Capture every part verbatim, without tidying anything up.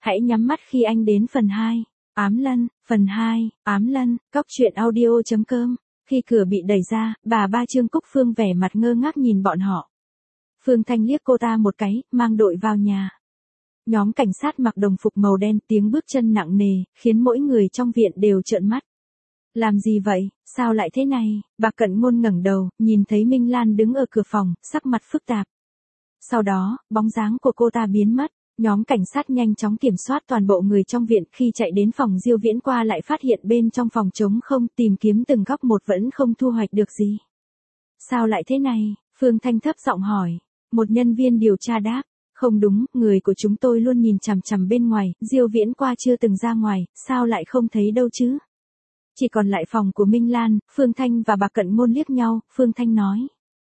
Hãy nhắm mắt khi anh đến phần hai. Ám Lân, phần hai, Ám Lân, cóc truyện audio chấm com. Khi cửa bị đẩy ra, bà ba Trương Cúc Phương vẻ mặt ngơ ngác nhìn bọn họ. Phương Thanh liếc cô ta một cái, mang đội vào nhà. Nhóm cảnh sát mặc đồng phục màu đen, tiếng bước chân nặng nề, khiến mỗi người trong viện đều trợn mắt. Làm gì vậy, sao lại thế này? Bà Cận Ngôn ngẩng đầu, nhìn thấy Minh Lan đứng ở cửa phòng, sắc mặt phức tạp. Sau đó, bóng dáng của cô ta biến mất. Nhóm cảnh sát nhanh chóng kiểm soát toàn bộ người trong viện, khi chạy đến phòng Diêu Viễn qua lại phát hiện bên trong phòng trống không, tìm kiếm từng góc một vẫn không thu hoạch được gì. Sao lại thế này? Phương Thanh thấp giọng hỏi. Một nhân viên điều tra đáp. Không đúng, người của chúng tôi luôn nhìn chằm chằm bên ngoài, Diêu Viễn qua chưa từng ra ngoài, sao lại không thấy đâu chứ? Chỉ còn lại phòng của Minh Lan. Phương Thanh và bà Cận Ngôn liếc nhau, Phương Thanh nói.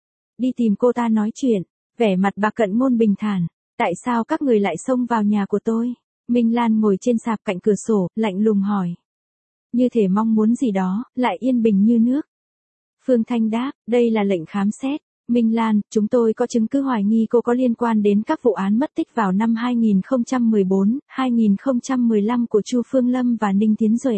Đi tìm cô ta nói chuyện. Vẻ mặt bà Cận Ngôn bình thản. Tại sao các người lại xông vào nhà của tôi? Minh Lan ngồi trên sạp cạnh cửa sổ, lạnh lùng hỏi. Như thể mong muốn gì đó, lại yên bình như nước. Phương Thanh đáp, đây là lệnh khám xét. Minh Lan, chúng tôi có chứng cứ hoài nghi cô có liên quan đến các vụ án mất tích vào năm hai nghìn không trăm mười bốn, hai nghìn không trăm mười lăm của Chu Phương Lâm và Ninh Tiến Duệ.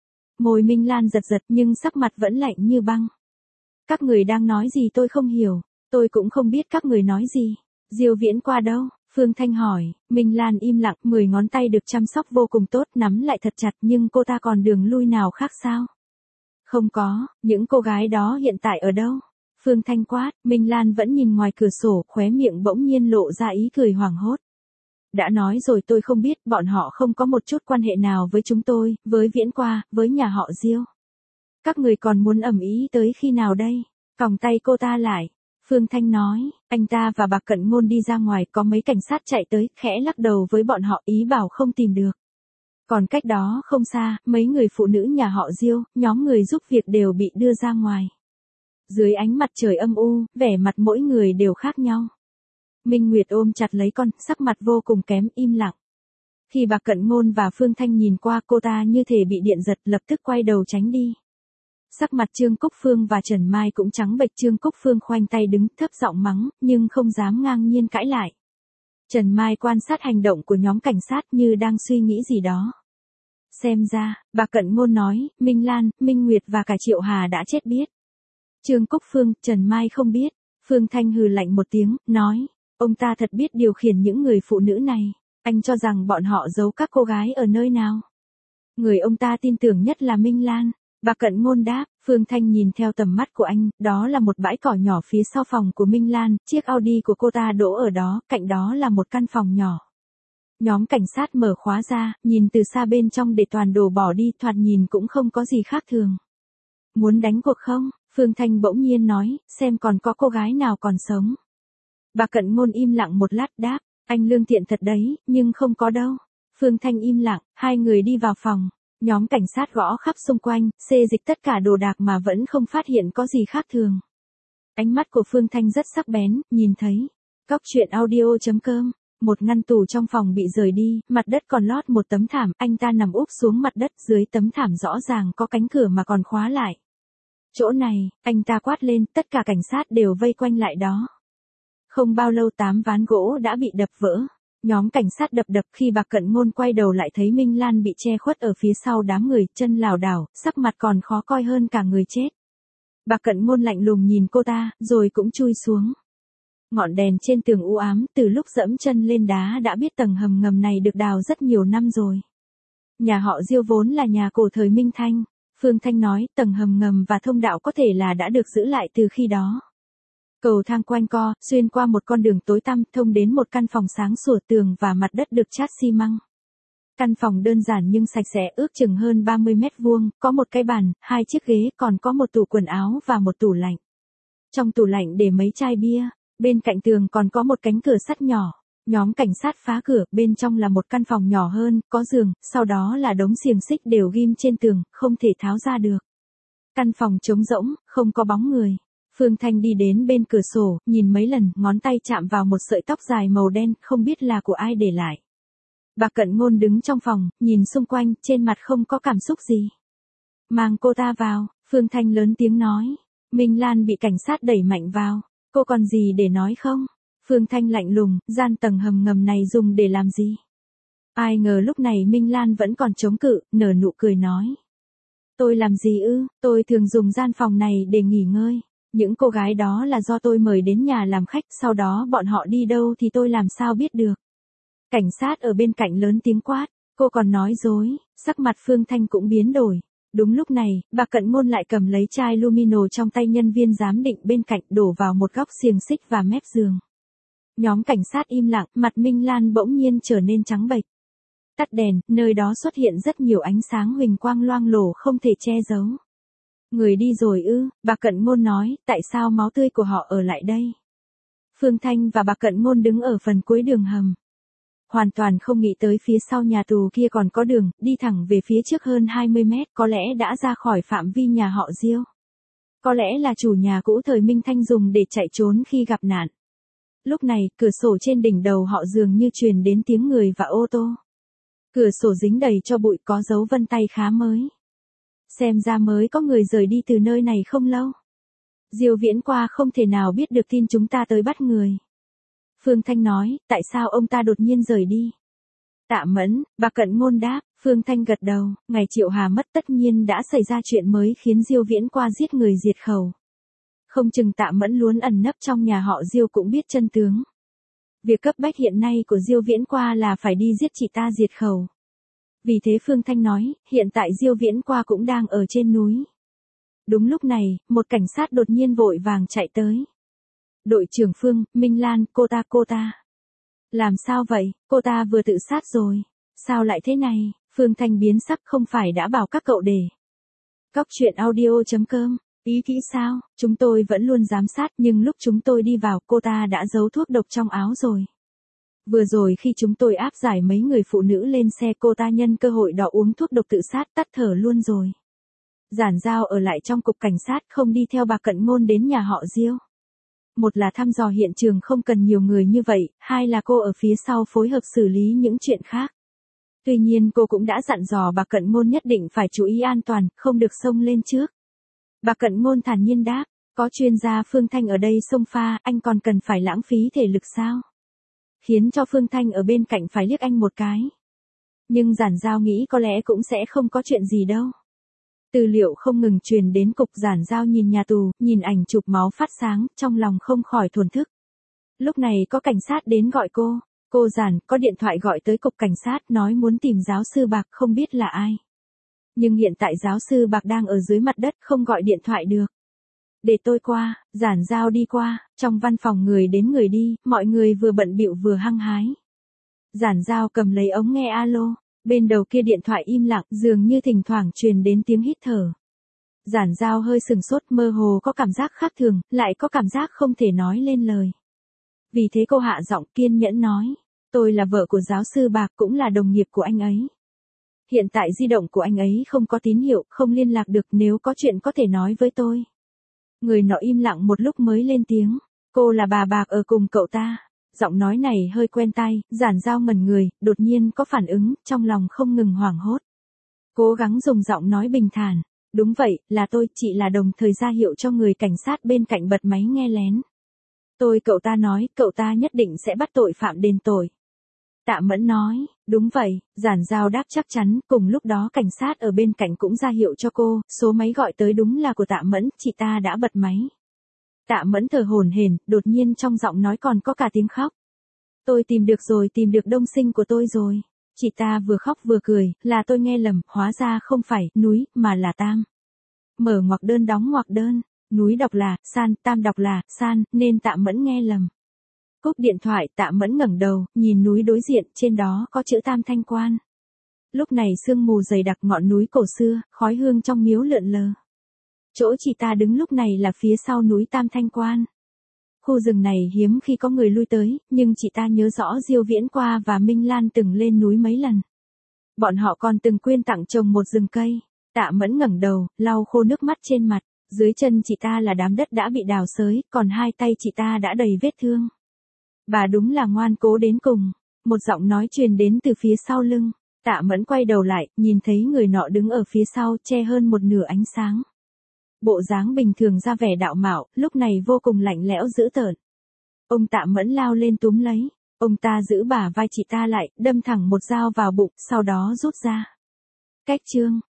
Môi Minh Lan giật giật nhưng sắc mặt vẫn lạnh như băng. Các người đang nói gì tôi không hiểu, tôi cũng không biết các người nói gì. Diêu Viễn qua đâu? Phương Thanh hỏi. Minh Lan im lặng, mười ngón tay được chăm sóc vô cùng tốt, nắm lại thật chặt, nhưng cô ta còn đường lui nào khác sao? Không có, những cô gái đó hiện tại ở đâu? Phương Thanh quát. Minh Lan vẫn nhìn ngoài cửa sổ, khóe miệng bỗng nhiên lộ ra ý cười hoảng hốt. Đã nói rồi tôi không biết, bọn họ không có một chút quan hệ nào với chúng tôi, với Viễn qua, với nhà họ Diêu. Các người còn muốn ầm ĩ tới khi nào đây? Còng tay cô ta lại. Phương Thanh nói, anh ta và bà Cận Ngôn đi ra ngoài, có mấy cảnh sát chạy tới, khẽ lắc đầu với bọn họ, ý bảo không tìm được. Còn cách đó không xa, mấy người phụ nữ nhà họ Diêu, nhóm người giúp việc đều bị đưa ra ngoài. Dưới ánh mặt trời âm u, vẻ mặt mỗi người đều khác nhau. Minh Nguyệt ôm chặt lấy con, sắc mặt vô cùng kém, im lặng. Khi bà Cận Ngôn và Phương Thanh nhìn qua, cô ta như thể bị điện giật, lập tức quay đầu tránh đi. Sắc mặt Trương Cúc Phương và Trần Mai cũng trắng bệch. Trương Cúc Phương khoanh tay đứng, thấp giọng mắng, nhưng không dám ngang nhiên cãi lại. Trần Mai quan sát hành động của nhóm cảnh sát như đang suy nghĩ gì đó. Xem ra, bà Cận Ngôn nói, Minh Lan, Minh Nguyệt và cả Triệu Hà đã chết biết. Trương Cúc Phương, Trần Mai không biết. Phương Thanh hừ lạnh một tiếng, nói, ông ta thật biết điều khiển những người phụ nữ này. Anh cho rằng bọn họ giấu các cô gái ở nơi nào? Người ông ta tin tưởng nhất là Minh Lan. Bà Cận Ngôn đáp. Phương Thanh nhìn theo tầm mắt của anh, đó là một bãi cỏ nhỏ phía sau phòng của Minh Lan, chiếc Audi của cô ta đỗ ở đó, cạnh đó là một căn phòng nhỏ. Nhóm cảnh sát mở khóa ra, nhìn từ xa bên trong để toàn đồ bỏ đi, thoạt nhìn cũng không có gì khác thường. Muốn đánh cuộc không? Phương Thanh bỗng nhiên nói, xem còn có cô gái nào còn sống. Bà Cận Ngôn im lặng một lát đáp, anh lương thiện thật đấy, nhưng không có đâu. Phương Thanh im lặng, hai người đi vào phòng. Nhóm cảnh sát gõ khắp xung quanh, xê dịch tất cả đồ đạc mà vẫn không phát hiện có gì khác thường. Ánh mắt của Phương Thanh rất sắc bén, nhìn thấy. Cóc truyện audio chấm com. Một ngăn tủ trong phòng bị rời đi, mặt đất còn lót một tấm thảm, anh ta nằm úp xuống mặt đất, dưới tấm thảm rõ ràng có cánh cửa mà còn khóa lại. Chỗ này, anh ta quát lên, tất cả cảnh sát đều vây quanh lại đó. Không bao lâu tám ván gỗ đã bị đập vỡ. Nhóm cảnh sát đập đập, khi bà Cận Ngôn quay đầu lại thấy Minh Lan bị che khuất ở phía sau đám người, chân lảo đảo, sắc mặt còn khó coi hơn cả người chết. Bà Cận Ngôn lạnh lùng nhìn cô ta, rồi cũng chui xuống. Ngọn đèn trên tường u ám, từ lúc dẫm chân lên đá đã biết tầng hầm ngầm này được đào rất nhiều năm rồi. Nhà họ Diêu vốn là nhà cổ thời Minh Thanh. Phương Thanh nói, tầng hầm ngầm và thông đạo có thể là đã được giữ lại từ khi đó. Cầu thang quanh co, xuyên qua một con đường tối tăm, thông đến một căn phòng sáng sủa, tường và mặt đất được chát xi măng. Căn phòng đơn giản nhưng sạch sẽ, ước chừng hơn ba mươi mét vuông, có một cái bàn, hai chiếc ghế, còn có một tủ quần áo và một tủ lạnh. Trong tủ lạnh để mấy chai bia, bên cạnh tường còn có một cánh cửa sắt nhỏ. Nhóm cảnh sát phá cửa, bên trong là một căn phòng nhỏ hơn, có giường, sau đó là đống xiềng xích đều ghim trên tường, không thể tháo ra được. Căn phòng trống rỗng, không có bóng người. Phương Thanh đi đến bên cửa sổ, nhìn mấy lần, ngón tay chạm vào một sợi tóc dài màu đen, không biết là của ai để lại. Bà Cận Ngôn đứng trong phòng, nhìn xung quanh, trên mặt không có cảm xúc gì. Mang cô ta vào, Phương Thanh lớn tiếng nói. Minh Lan bị cảnh sát đẩy mạnh vào. Cô còn gì để nói không? Phương Thanh lạnh lùng, gian tầng hầm ngầm này dùng để làm gì? Ai ngờ lúc này Minh Lan vẫn còn chống cự, nở nụ cười nói. Tôi làm gì ư, tôi thường dùng gian phòng này để nghỉ ngơi. Những cô gái đó là do tôi mời đến nhà làm khách, sau đó bọn họ đi đâu thì tôi làm sao biết được. Cảnh sát ở bên cạnh lớn tiếng quát, cô còn nói dối, sắc mặt Phương Thanh cũng biến đổi. Đúng lúc này, bà Cận Ngôn lại cầm lấy chai Lumino trong tay nhân viên giám định bên cạnh đổ vào một góc xiềng xích và mép giường. Nhóm cảnh sát im lặng, mặt Minh Lan bỗng nhiên trở nên trắng bệch. Tắt đèn, nơi đó xuất hiện rất nhiều ánh sáng huỳnh quang loang lổ không thể che giấu. Người đi rồi ư, bà Cận Ngôn nói, tại sao máu tươi của họ ở lại đây? Phương Thanh và bà Cận Ngôn đứng ở phần cuối đường hầm. Hoàn toàn không nghĩ tới phía sau nhà tù kia còn có đường, đi thẳng về phía trước hơn hai mươi mét, có lẽ đã ra khỏi phạm vi nhà họ Diêu. Có lẽ là chủ nhà cũ thời Minh Thanh dùng để chạy trốn khi gặp nạn. Lúc này, cửa sổ trên đỉnh đầu họ dường như truyền đến tiếng người và ô tô. Cửa sổ dính đầy cho bụi có dấu vân tay khá mới. Xem ra mới có người rời đi từ nơi này không lâu. Diêu Viễn Qua không thể nào biết được tin chúng ta tới bắt người. Phương Thanh nói, tại sao ông ta đột nhiên rời đi? Tạ Mẫn, bà Cận Ngôn đáp, Phương Thanh gật đầu, ngày Triệu Hà mất tất nhiên đã xảy ra chuyện mới khiến Diêu Viễn Qua giết người diệt khẩu. Không chừng Tạ Mẫn luôn ẩn nấp trong nhà họ Diêu cũng biết chân tướng. Việc cấp bách hiện nay của Diêu Viễn Qua là phải đi giết chị ta diệt khẩu. Vì thế Phương Thanh nói, hiện tại Diêu Viễn Qua cũng đang ở trên núi. Đúng lúc này, một cảnh sát đột nhiên vội vàng chạy tới. Đội trưởng Phương, Minh Lan, cô ta cô ta. Làm sao vậy, cô ta vừa tự sát rồi. Sao lại thế này, Phương Thanh biến sắc không phải đã bảo các cậu để. Cóc truyện audio chấm com, ý kỹ sao, chúng tôi vẫn luôn giám sát nhưng lúc chúng tôi đi vào cô ta đã giấu thuốc độc trong áo rồi. Vừa rồi khi chúng tôi áp giải mấy người phụ nữ lên xe cô ta nhân cơ hội đó uống thuốc độc tự sát tắt thở luôn rồi. Giản Giao ở lại trong cục cảnh sát không đi theo bà Cận Ngôn đến nhà họ Diêu. Một là thăm dò hiện trường không cần nhiều người như vậy, hai là cô ở phía sau phối hợp xử lý những chuyện khác. Tuy nhiên cô cũng đã dặn dò bà Cận Ngôn nhất định phải chú ý an toàn, không được xông lên trước. Bà Cận Ngôn thản nhiên đáp, có chuyên gia Phương Thanh ở đây xông pha, anh còn cần phải lãng phí thể lực sao? Khiến cho Phương Thanh ở bên cạnh phải liếc anh một cái. Nhưng Giản Giao nghĩ có lẽ cũng sẽ không có chuyện gì đâu. Tư liệu không ngừng truyền đến cục. Giản Giao nhìn nhà tù, nhìn ảnh chụp máu phát sáng, trong lòng không khỏi thổn thức. Lúc này có cảnh sát đến gọi cô, cô Giản có điện thoại gọi tới cục cảnh sát nói muốn tìm giáo sư Bạc không biết là ai. Nhưng hiện tại giáo sư Bạc đang ở dưới mặt đất không gọi điện thoại được. Để tôi qua, Giản Giao đi qua, trong văn phòng người đến người đi, mọi người vừa bận bịu vừa hăng hái. Giản Giao cầm lấy ống nghe alo, bên đầu kia điện thoại im lặng, dường như thỉnh thoảng truyền đến tiếng hít thở. Giản Giao hơi sừng sốt, mơ hồ có cảm giác khác thường, lại có cảm giác không thể nói lên lời. Vì thế cô hạ giọng kiên nhẫn nói, tôi là vợ của giáo sư Bạc cũng là đồng nghiệp của anh ấy. Hiện tại di động của anh ấy không có tín hiệu, không liên lạc được, nếu có chuyện có thể nói với tôi. Người nọ im lặng một lúc mới lên tiếng, cô là bà Bạc ở cùng cậu ta. Giọng nói này hơi quen tai, Giản Giao ngẩn người, đột nhiên có phản ứng, trong lòng không ngừng hoảng hốt. Cố gắng dùng giọng nói bình thản, đúng vậy, là tôi, chị là đồng thời ra hiệu cho người cảnh sát bên cạnh bật máy nghe lén. Tôi cậu ta nói, cậu ta nhất định sẽ bắt tội phạm đền tội. Tạ Mẫn nói, đúng vậy, Giản Giao đáp chắc chắn, cùng lúc đó cảnh sát ở bên cạnh cũng ra hiệu cho cô, số máy gọi tới đúng là của Tạ Mẫn, chị ta đã bật máy. Tạ Mẫn thở hổn hển, đột nhiên trong giọng nói còn có cả tiếng khóc. Tôi tìm được rồi, tìm được đông sinh của tôi rồi. Chị ta vừa khóc vừa cười, là tôi nghe lầm, hóa ra không phải, núi, mà là Tam. Mở ngoặc đơn đóng ngoặc đơn, núi đọc là, san, Tam đọc là, san, nên Tạ Mẫn nghe lầm. Cúp điện thoại, Tạ Mẫn ngẩng đầu, nhìn núi đối diện, trên đó có chữ Tam Thanh Quan. Lúc này sương mù dày đặc, ngọn núi cổ xưa, khói hương trong miếu lượn lờ. Chỗ chị ta đứng lúc này là phía sau núi Tam Thanh Quan. Khu rừng này hiếm khi có người lui tới, nhưng chị ta nhớ rõ Diêu Viễn Qua và Minh Lan từng lên núi mấy lần. Bọn họ còn từng quyên tặng trồng một rừng cây. Tạ Mẫn ngẩng đầu, lau khô nước mắt trên mặt, dưới chân chị ta là đám đất đã bị đào xới, còn hai tay chị ta đã đầy vết thương. Bà đúng là ngoan cố đến cùng. Một giọng nói truyền đến từ phía sau lưng. Tạ Mẫn quay đầu lại, nhìn thấy người nọ đứng ở phía sau, che hơn một nửa ánh sáng. Bộ dáng bình thường ra vẻ đạo mạo, lúc này vô cùng lạnh lẽo dữ tợn. Ông Tạ Mẫn lao lên túm lấy. Ông ta giữ bả vai chị ta lại, đâm thẳng một dao vào bụng, sau đó rút ra. Cách chương.